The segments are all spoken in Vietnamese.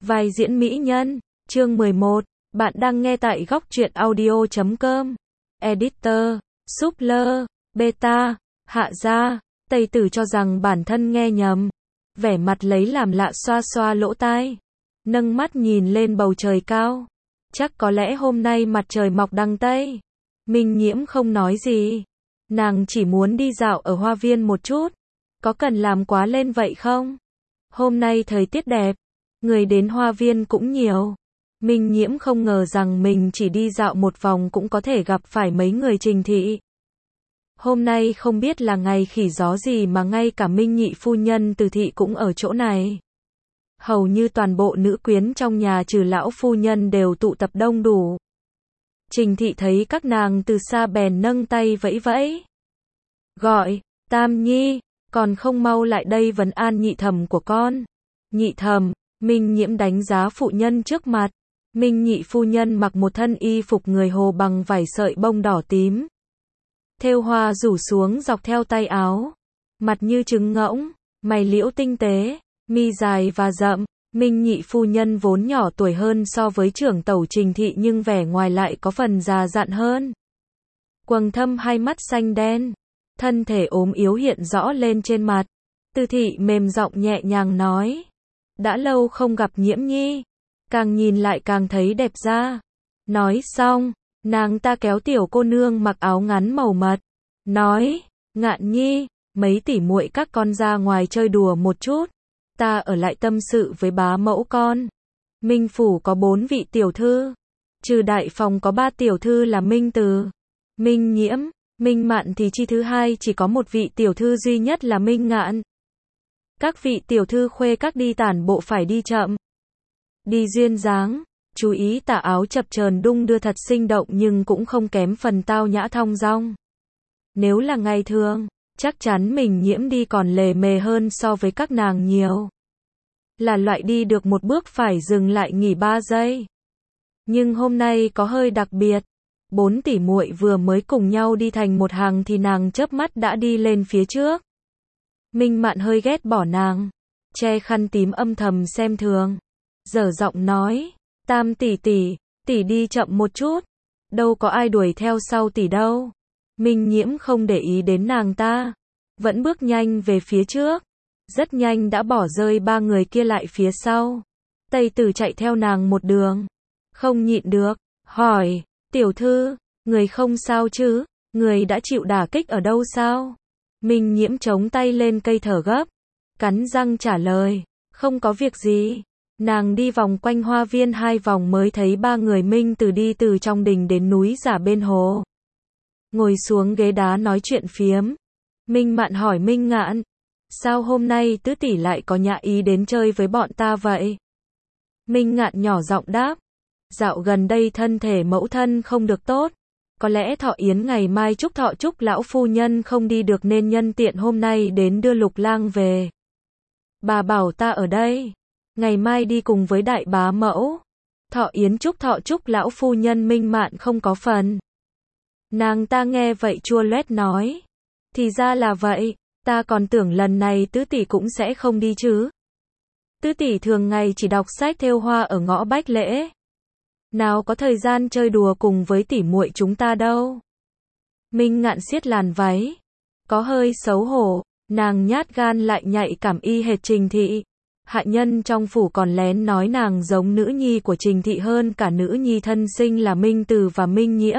Vai diễn mỹ nhân, chương 11, bạn đang nghe tại góc truyện audio.com. Editor, Suppler, Beta, Hạ Gia, Tây Tử cho rằng bản thân nghe nhầm. Vẻ mặt lấy làm lạ xoa xoa lỗ tai. Nâng mắt nhìn lên bầu trời cao. Chắc có lẽ hôm nay mặt trời mọc đằng Tây. Minh Nhiễm không nói gì. Nàng chỉ muốn đi dạo ở hoa viên một chút. Có cần làm quá lên vậy không? Hôm nay thời tiết đẹp. Người đến hoa viên cũng nhiều. Minh Nhiễm không ngờ rằng mình chỉ đi dạo một vòng cũng có thể gặp phải mấy người Trình thị. Hôm nay không biết là ngày khỉ gió gì mà ngay cả Minh nhị phu nhân Từ thị cũng ở chỗ này. Hầu như toàn bộ nữ quyến trong nhà trừ lão phu nhân đều tụ tập đông đủ. Trình thị thấy các nàng từ xa bèn nâng tay vẫy vẫy. Gọi, Tam Nhi, còn không mau lại đây vấn an nhị thẩm của con. Nhị thẩm, Minh Nhiễm đánh giá phụ nhân trước mặt. Minh nhị phu nhân mặc một thân y phục người Hồ bằng vải sợi bông đỏ tím. Thêu hoa rủ xuống dọc theo tay áo. Mặt như trứng ngỗng, mày liễu tinh tế, mi dài và rậm. Minh nhị phu nhân vốn nhỏ tuổi hơn so với trưởng tẩu Trình thị nhưng vẻ ngoài lại có phần già dặn hơn. Quầng thâm hai mắt xanh đen, thân thể ốm yếu hiện rõ lên trên mặt. Từ thị mềm giọng nhẹ nhàng nói. Đã lâu không gặp Nhiễm nhi. Càng nhìn lại càng thấy đẹp ra. Nói xong, nàng ta kéo tiểu cô nương mặc áo ngắn màu mật. Nói, Ngạn nhi, mấy tỷ muội các con ra ngoài chơi đùa một chút. Ta ở lại tâm sự với bá mẫu con. Minh phủ có 4 vị tiểu thư. Trừ đại phòng có 3 tiểu thư là Minh Từ, Minh Nhiễm, Minh Mạn thì chi thứ hai chỉ có một vị tiểu thư duy nhất là Minh Ngạn. Các vị tiểu thư khuê các đi tản bộ phải đi chậm. Đi duyên dáng, chú ý tà áo chập chờn đung đưa thật sinh động nhưng cũng không kém phần tao nhã thong dong. Nếu là ngày thường, chắc chắn mình Nhiễm đi còn lề mề hơn so với các nàng nhiều. Là loại đi được một bước phải dừng lại nghỉ 3 giây. Nhưng hôm nay có hơi đặc biệt. 4 tỷ muội vừa mới cùng nhau đi thành một hàng thì nàng chớp mắt đã đi lên phía trước. Minh Mạn hơi ghét bỏ nàng, che khăn tím âm thầm xem thường. Dở giọng nói, Tam tỷ tỷ đi chậm một chút. Đâu có ai đuổi theo sau tỷ đâu. Minh Nhiễm không để ý đến nàng ta, vẫn bước nhanh về phía trước. Rất nhanh đã bỏ rơi 3 người kia lại phía sau. Tây Tử chạy theo nàng một đường. Không nhịn được, hỏi, tiểu thư, người không sao chứ? Người đã chịu đả kích ở đâu sao? Minh Nhiễm chống tay lên cây thở gấp. Cắn răng trả lời, không có việc gì. Nàng đi vòng quanh hoa viên 2 vòng mới thấy 3 người Minh Từ đi từ trong đình đến núi giả bên hồ. Ngồi xuống ghế đá nói chuyện phiếm. Minh Mạn hỏi Minh Ngạn, sao hôm nay tứ tỷ lại có nhã ý đến chơi với bọn ta vậy? Minh Ngạn nhỏ giọng đáp, dạo gần đây thân thể mẫu thân không được tốt. Có lẽ thọ yến ngày mai chúc thọ chúc lão phu nhân không đi được nên nhân tiện hôm nay đến đưa Lục lang về. Bà bảo ta ở đây. Ngày mai đi cùng với đại bá mẫu. Thọ yến chúc thọ chúc lão phu nhân Minh Mạn không có phần. Nàng ta nghe vậy chua loét nói. Thì ra là vậy, ta còn tưởng lần này tứ tỷ cũng sẽ không đi chứ. Tứ tỷ thường ngày chỉ đọc sách thêu hoa ở ngõ Bách Lễ. Nào có thời gian chơi đùa cùng với tỷ muội chúng ta đâu. Minh Ngạn siết làn váy. Có hơi xấu hổ, nàng nhát gan lại nhạy cảm y hệt Trình thị. Hạ nhân trong phủ còn lén nói nàng giống nữ nhi của Trình thị hơn cả nữ nhi thân sinh là Minh Từ và Minh Nhiễm.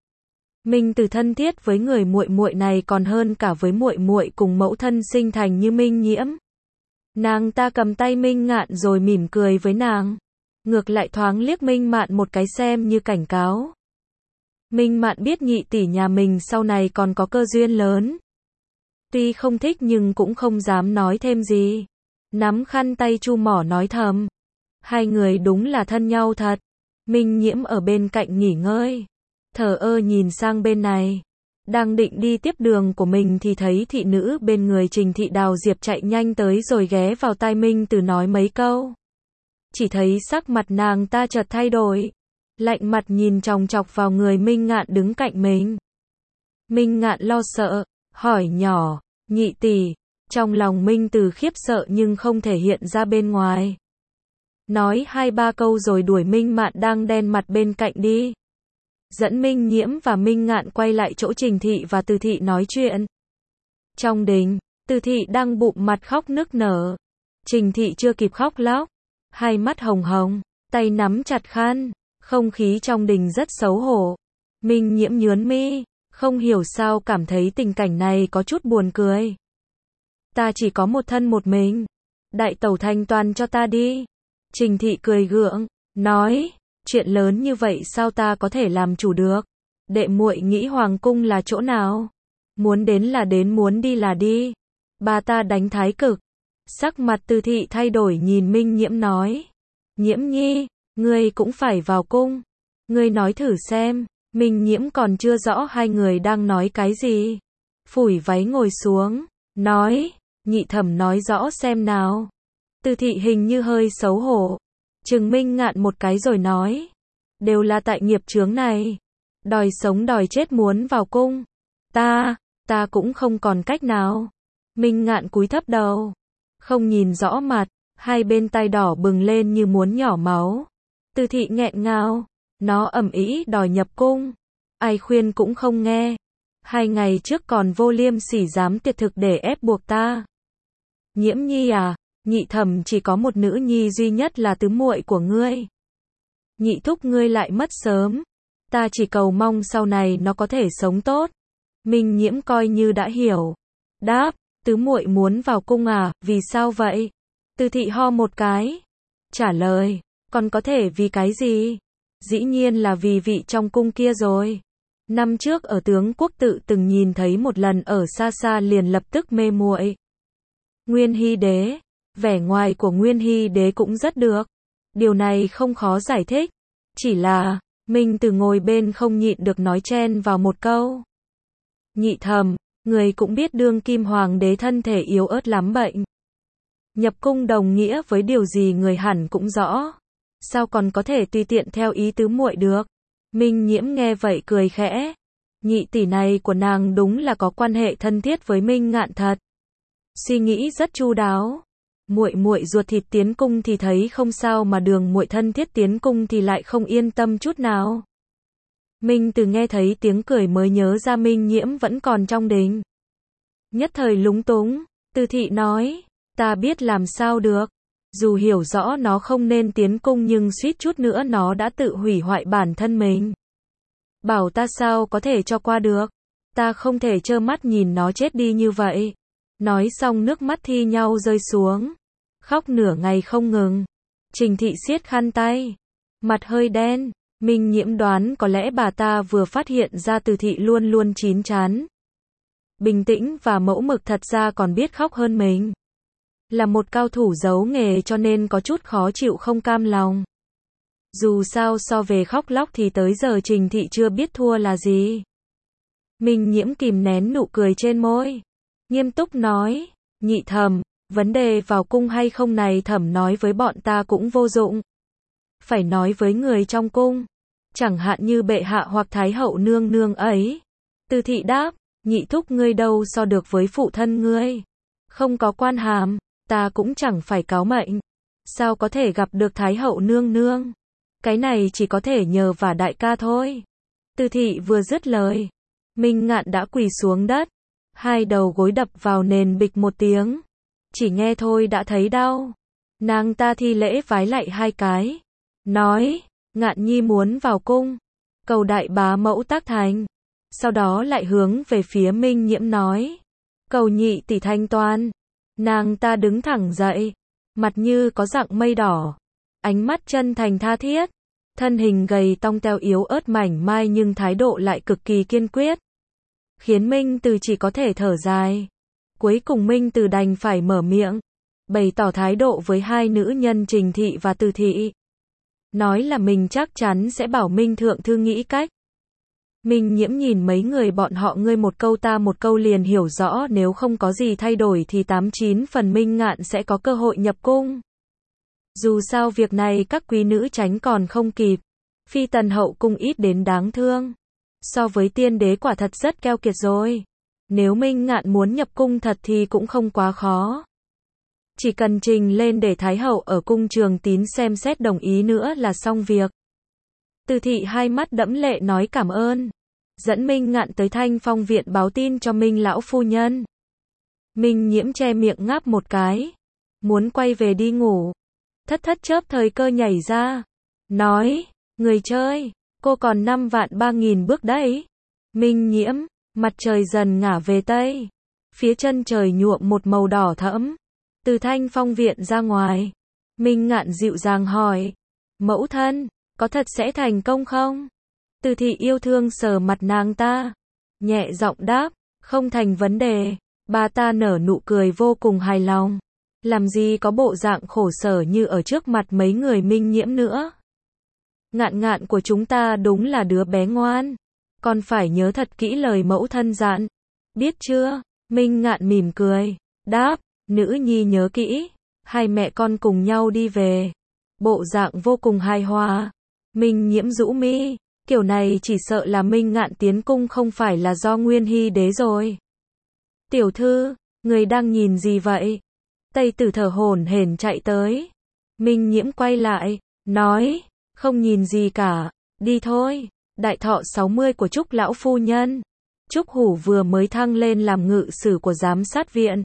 Minh Từ thân thiết với người muội muội này còn hơn cả với muội muội cùng mẫu thân sinh thành như Minh Nhiễm. Nàng ta cầm tay Minh Ngạn rồi mỉm cười với nàng. Ngược lại thoáng liếc Minh Mạn một cái xem như cảnh cáo. Minh Mạn biết nhị tỷ nhà mình sau này còn có cơ duyên lớn. Tuy không thích nhưng cũng không dám nói thêm gì. Nắm khăn tay chu mỏ nói thầm. Hai người đúng là thân nhau thật. Minh Nhiễm ở bên cạnh nghỉ ngơi. Thờ ơ nhìn sang bên này. Đang định đi tiếp đường của mình thì thấy thị nữ bên người Trình thị Đào Diệp chạy nhanh tới rồi ghé vào tai Minh Từ nói mấy câu. Chỉ thấy sắc mặt nàng ta chợt thay đổi. Lạnh mặt nhìn chòng chọc vào người Minh Ngạn đứng cạnh mình. Minh Ngạn lo sợ, hỏi nhỏ, nhị tỷ. Trong lòng Minh Từ khiếp sợ nhưng không thể hiện ra bên ngoài. nói 2-3 câu rồi đuổi Minh Mạn đang đen mặt bên cạnh đi. Dẫn Minh Nhiễm và Minh Ngạn quay lại chỗ Trình Thị và Từ Thị nói chuyện. Trong đình, Từ Thị đang bụm mặt khóc nức nở. Trình Thị chưa kịp khóc lóc, hai mắt hồng hồng, tay nắm chặt khăn, không khí trong đình rất xấu hổ. Minh Nhiễm nhướng mi, không hiểu sao cảm thấy tình cảnh này có chút buồn cười. Ta chỉ có một thân một mình, đại tẩu thanh toàn cho ta đi. Trình Thị cười gượng, nói, chuyện lớn như vậy sao ta có thể làm chủ được? Đệ muội nghĩ hoàng cung là chỗ nào? Muốn đến là đến, muốn đi là đi. Bà ta đánh thái cực. Sắc mặt Từ Thị thay đổi nhìn Minh Nhiễm nói, Nhiễm nhi, ngươi cũng phải vào cung. Ngươi nói thử xem. Minh Nhiễm còn chưa rõ hai người đang nói cái gì. Phủi váy ngồi xuống, nói, nhị thẩm nói rõ xem nào. Từ Thị hình như hơi xấu hổ, trừng Minh Ngạn một cái rồi nói, đều là tại nghiệp chướng này. Đòi sống đòi chết muốn vào cung. Ta cũng không còn cách nào. Minh Ngạn cúi thấp đầu, không nhìn rõ mặt, hai bên tay đỏ bừng lên như muốn nhỏ máu. Từ Thị nghẹn ngào, nó ầm ĩ đòi nhập cung. Ai khuyên cũng không nghe. 2 ngày trước còn vô liêm sỉ dám tiệt thực để ép buộc ta. Nhiễm nhi à, nhị thẩm chỉ có một nữ nhi duy nhất là tứ muội của ngươi. Nhị thúc ngươi lại mất sớm. Ta chỉ cầu mong sau này nó có thể sống tốt. Minh Nhiễm coi như đã hiểu. Đáp, tứ muội muốn vào cung à, vì sao vậy? Từ Thị ho một cái. Trả lời, còn có thể vì cái gì? Dĩ nhiên là vì vị trong cung kia rồi. Năm trước ở Tướng Quốc Tự từng nhìn thấy một lần ở xa xa liền lập tức mê muội. Nguyên Hy Đế, vẻ ngoài của Nguyên Hy Đế cũng rất được. Điều này không khó giải thích. Chỉ là, Minh Từ ngồi bên không nhịn được nói chen vào một câu. Nhị thẩm, người cũng biết đương kim hoàng đế thân thể yếu ớt lắm bệnh. Nhập cung đồng nghĩa với điều gì người hẳn cũng rõ. Sao còn có thể tùy tiện theo ý tứ muội được? Minh Nhiễm nghe vậy cười khẽ. Nhị tỷ này của nàng đúng là có quan hệ thân thiết với Minh Ngạn thật. Suy nghĩ rất chu đáo. Muội ruột thịt tiến cung thì thấy không sao mà đường muội thân thiết tiến cung thì lại không yên tâm chút nào. Minh Từ nghe thấy tiếng cười mới nhớ ra Minh Nhiễm vẫn còn trong đình. Nhất thời lúng túng, Từ Thị nói, ta biết làm sao được. Dù hiểu rõ nó không nên tiến cung nhưng suýt chút nữa nó đã tự hủy hoại bản thân mình. Bảo ta sao có thể cho qua được. Ta không thể trơ mắt nhìn nó chết đi như vậy. Nói xong nước mắt thi nhau rơi xuống. Khóc nửa ngày không ngừng. Trình Thị siết khăn tay. Mặt hơi đen. Minh Nhiễm đoán có lẽ bà ta vừa phát hiện ra Từ Thị luôn luôn chín chắn. Bình tĩnh và mẫu mực thật ra còn biết khóc hơn mình. Là một cao thủ giấu nghề cho nên có chút khó chịu không cam lòng. Dù sao so về khóc lóc thì tới giờ Trình Thị chưa biết thua là gì. Minh Nhiễm kìm nén nụ cười trên môi. Nghiêm túc nói, nhị thẩm, vấn đề vào cung hay không này thẩm nói với bọn ta cũng vô dụng. Phải nói với người trong cung. Chẳng hạn như bệ hạ hoặc thái hậu nương nương ấy. Từ Thị đáp, nhị thúc ngươi đâu so được với phụ thân ngươi. Không có quan hàm, ta cũng chẳng phải cáo mệnh. Sao có thể gặp được thái hậu nương nương? Cái này chỉ có thể nhờ vả đại ca thôi. Từ Thị vừa dứt lời, Minh Ngạn đã quỳ xuống đất. Hai đầu gối đập vào nền bịch một tiếng. Chỉ nghe thôi đã thấy đau. Nàng ta thi lễ vái lạy 2 cái. Nói, Ngạn nhi muốn vào cung. Cầu đại bá mẫu tác thành. Sau đó lại hướng về phía Minh Nhiễm nói. Cầu nhị tỷ thanh toan. Nàng ta đứng thẳng dậy. Mặt như có dạng mây đỏ. Ánh mắt chân thành tha thiết. Thân hình gầy tong teo yếu ớt mảnh mai nhưng thái độ lại cực kỳ kiên quyết. Khiến Minh Từ chỉ có thể thở dài. Cuối cùng Minh Từ đành phải mở miệng. Bày tỏ thái độ với hai nữ nhân Trình Thị và Từ Thị. Nói là mình chắc chắn sẽ bảo Minh Thượng Thư nghĩ cách. Minh Nhiễm nhìn mấy người bọn họ ngươi một câu ta một câu liền hiểu rõ nếu không có gì thay đổi thì 89 phần Minh Ngạn sẽ có cơ hội nhập cung. Dù sao việc này các quý nữ tránh còn không kịp. Phi tần hậu cung ít đến đáng thương. So với tiên đế quả thật rất keo kiệt rồi. Nếu Minh Ngạn muốn nhập cung thật thì cũng không quá khó. Chỉ cần trình lên để Thái hậu ở cung Trường Tín xem xét đồng ý nữa là xong việc. Từ thị hai mắt đẫm lệ nói cảm ơn. Dẫn Minh Ngạn tới Thanh Phong viện báo tin cho Minh lão phu nhân. Minh Nhiễm che miệng ngáp một cái. Muốn quay về đi ngủ. Thất thất chớp thời cơ nhảy ra. Nói, người chơi, cô còn 5.300.000 bước đấy. Minh Nhiễm, mặt trời dần ngả về Tây. Phía chân trời nhuộm một màu đỏ thẫm. Từ Thanh Phong viện ra ngoài. Minh Ngạn dịu dàng hỏi. Mẫu thân, có thật sẽ thành công không? Từ thị yêu thương sờ mặt nàng ta. Nhẹ giọng đáp, không thành vấn đề. Bà ta nở nụ cười vô cùng hài lòng. Làm gì có bộ dạng khổ sở như ở trước mặt mấy người Minh Nhiễm nữa. Ngạn ngạn của chúng ta đúng là đứa bé ngoan. Con phải nhớ thật kỹ lời mẫu thân dặn. Biết chưa? Minh Ngạn mỉm cười. Đáp, nữ nhi nhớ kỹ. Hai mẹ con cùng nhau đi về. Bộ dạng vô cùng hài hòa. Minh Nhiễm rũ mi. Kiểu này chỉ sợ là Minh Ngạn tiến cung không phải là do Nguyên Hy đế rồi. Tiểu thư, người đang nhìn gì vậy? Tây tử thở hổn hển chạy tới. Minh Nhiễm quay lại, nói, không nhìn gì cả, đi thôi. Đại thọ 60 của Trúc lão phu nhân. Trúc Hủ vừa mới thăng lên làm ngự sử của giám sát viện.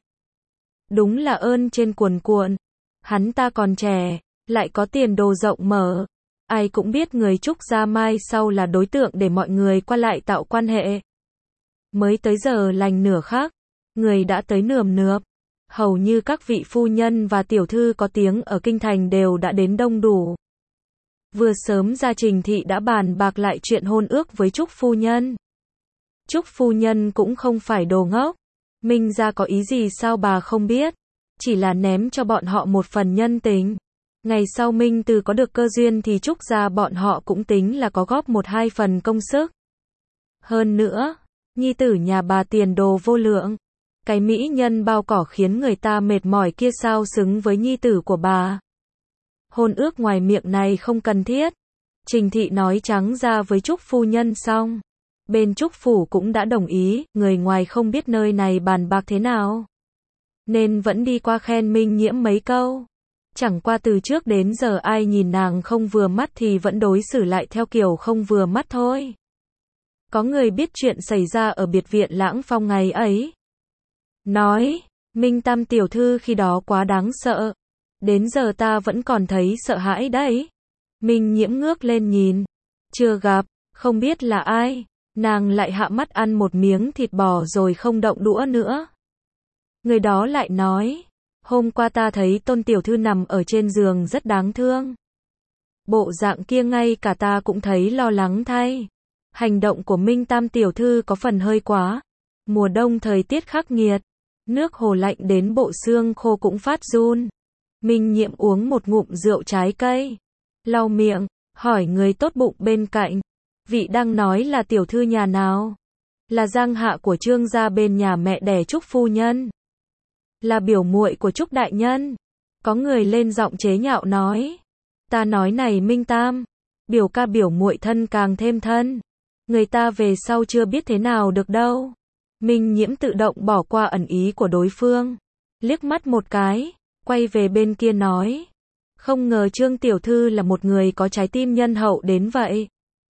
Đúng là ơn trên cuồn cuộn. Hắn ta còn trẻ, lại có tiền đồ rộng mở. Ai cũng biết người Trúc gia mai sau là đối tượng để mọi người qua lại tạo quan hệ. Mới tới giờ lành nửa khắc, người đã tới nườm nượp. Hầu như các vị phu nhân và tiểu thư có tiếng ở kinh thành đều đã đến đông đủ. Vừa sớm ra Trình thị đã bàn bạc lại chuyện hôn ước với Trúc phu nhân. Trúc phu nhân cũng không phải đồ ngốc. Minh gia có ý gì sao bà không biết. Chỉ là ném cho bọn họ một phần nhân tình. Ngày sau Minh Từ có được cơ duyên thì Trúc gia bọn họ cũng tính là có góp 1-2 phần công sức. Hơn nữa, nhi tử nhà bà tiền đồ vô lượng. Cái mỹ nhân bao cỏ khiến người ta mệt mỏi kia sao xứng với nhi tử của bà. Hôn ước ngoài miệng này không cần thiết. Trình thị nói trắng ra với Trúc phu nhân xong. Bên Trúc phủ cũng đã đồng ý, người ngoài không biết nơi này bàn bạc thế nào. Nên vẫn đi qua khen Minh Nhiễm mấy câu. Chẳng qua từ trước đến giờ ai nhìn nàng không vừa mắt thì vẫn đối xử lại theo kiểu không vừa mắt thôi. Có người biết chuyện xảy ra ở biệt viện Lãng Phong ngày ấy. Nói, Minh Tam tiểu thư khi đó quá đáng sợ. Đến giờ ta vẫn còn thấy sợ hãi đấy. Minh Nhiễm ngước lên nhìn. Chưa gặp, không biết là ai. Nàng lại hạ mắt ăn một miếng thịt bò rồi không động đũa nữa. Người đó lại nói. Hôm qua ta thấy Tôn tiểu thư nằm ở trên giường rất đáng thương. Bộ dạng kia ngay cả ta cũng thấy lo lắng thay. Hành động của Minh Tam tiểu thư có phần hơi quá. Mùa đông thời tiết khắc nghiệt. Nước hồ lạnh đến bộ xương khô cũng phát run. Minh Nhiễm uống một ngụm rượu trái cây. Lau miệng, hỏi người tốt bụng bên cạnh. Vị đang nói là tiểu thư nhà nào? Là giang hạ của Trương gia bên nhà mẹ đẻ Trúc phu nhân. Là biểu muội của Trúc đại nhân. Có người lên giọng chế nhạo nói. Ta nói này Minh Tam. Biểu ca biểu muội thân càng thêm thân. Người ta về sau chưa biết thế nào được đâu. Minh Nhiễm tự động bỏ qua ẩn ý của đối phương. Liếc mắt một cái. Quay về bên kia nói. Không ngờ Trương tiểu thư là một người có trái tim nhân hậu đến vậy.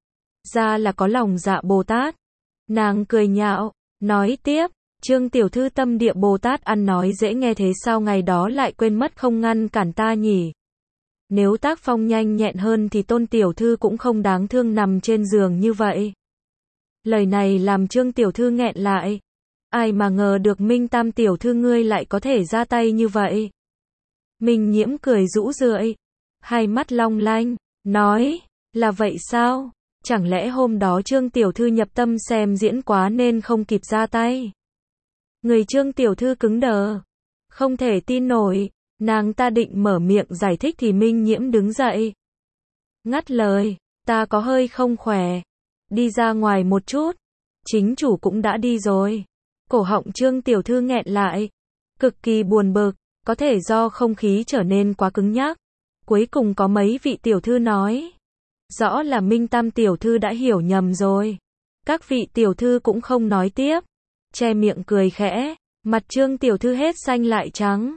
Ra là có lòng dạ Bồ Tát. Nàng cười nhạo. Nói tiếp. Trương tiểu thư tâm địa Bồ Tát ăn nói dễ nghe thế sao ngày đó lại quên mất không ngăn cản ta nhỉ? Nếu tác phong nhanh nhẹn hơn thì Tôn tiểu thư cũng không đáng thương nằm trên giường như vậy. Lời này làm Trương tiểu thư nghẹn lại. Ai mà ngờ được Minh Tam tiểu thư ngươi lại có thể ra tay như vậy. Minh Nhiễm cười rũ rượi. Hai mắt long lanh. Nói. Là vậy sao? Chẳng lẽ hôm đó Trương tiểu thư nhập tâm xem diễn quá nên không kịp ra tay? Người Trương tiểu thư cứng đờ. Không thể tin nổi. Nàng ta định mở miệng giải thích thì Minh Nhiễm đứng dậy. Ngắt lời. Ta có hơi không khỏe. Đi ra ngoài một chút. Chính chủ cũng đã đi rồi. Cổ họng Trương tiểu thư nghẹn lại. Cực kỳ buồn bực. Có thể do không khí trở nên quá cứng nhắc. Cuối cùng có mấy vị tiểu thư nói. Rõ là Minh Tam tiểu thư đã hiểu nhầm rồi. Các vị tiểu thư cũng không nói tiếp. Che miệng cười khẽ. Mặt Trương tiểu thư hết xanh lại trắng.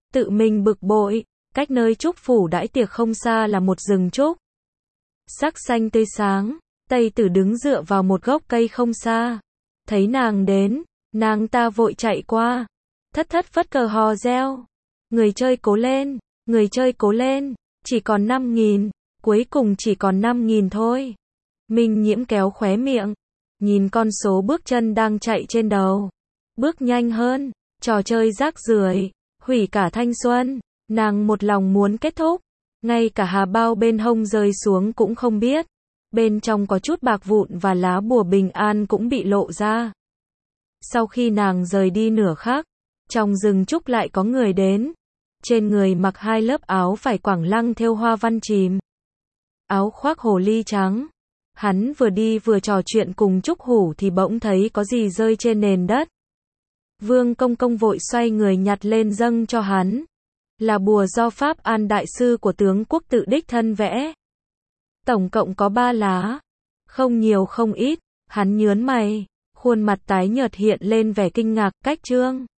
Tự mình bực bội, cách nơi Trúc phủ đãi tiệc không xa là một rừng trúc. Sắc xanh tươi sáng, Tây Tử đứng dựa vào một gốc cây không xa. Thấy nàng đến, nàng ta vội chạy qua. Thất thất phất cờ hò reo. Người chơi cố lên, người chơi cố lên, chỉ còn 5.000, cuối cùng chỉ còn 5.000 thôi. Minh Nhiễm kéo khóe miệng, nhìn con số bước chân đang chạy trên đầu. Bước nhanh hơn, trò chơi rác rưởi, hủy cả thanh xuân, nàng một lòng muốn kết thúc. Ngay cả hà bao bên hông rơi xuống cũng không biết. Bên trong có chút bạc vụn và lá bùa bình an cũng bị lộ ra. Sau khi nàng rời đi nửa khắc, trong rừng trúc lại có người đến. Trên người mặc 2 lớp áo vải quảng lăng thêu hoa văn chìm. Áo khoác hồ ly trắng. Hắn vừa đi vừa trò chuyện cùng Trúc Hủ thì bỗng thấy có gì rơi trên nền đất. Vương Công Công vội xoay người nhặt lên dâng cho hắn. Là bùa do Pháp An đại sư của tướng quốc tự đích thân vẽ. Tổng cộng có 3 lá. Không nhiều không ít, hắn nhớn mày, khuôn mặt tái nhợt hiện lên vẻ kinh ngạc, cách trương.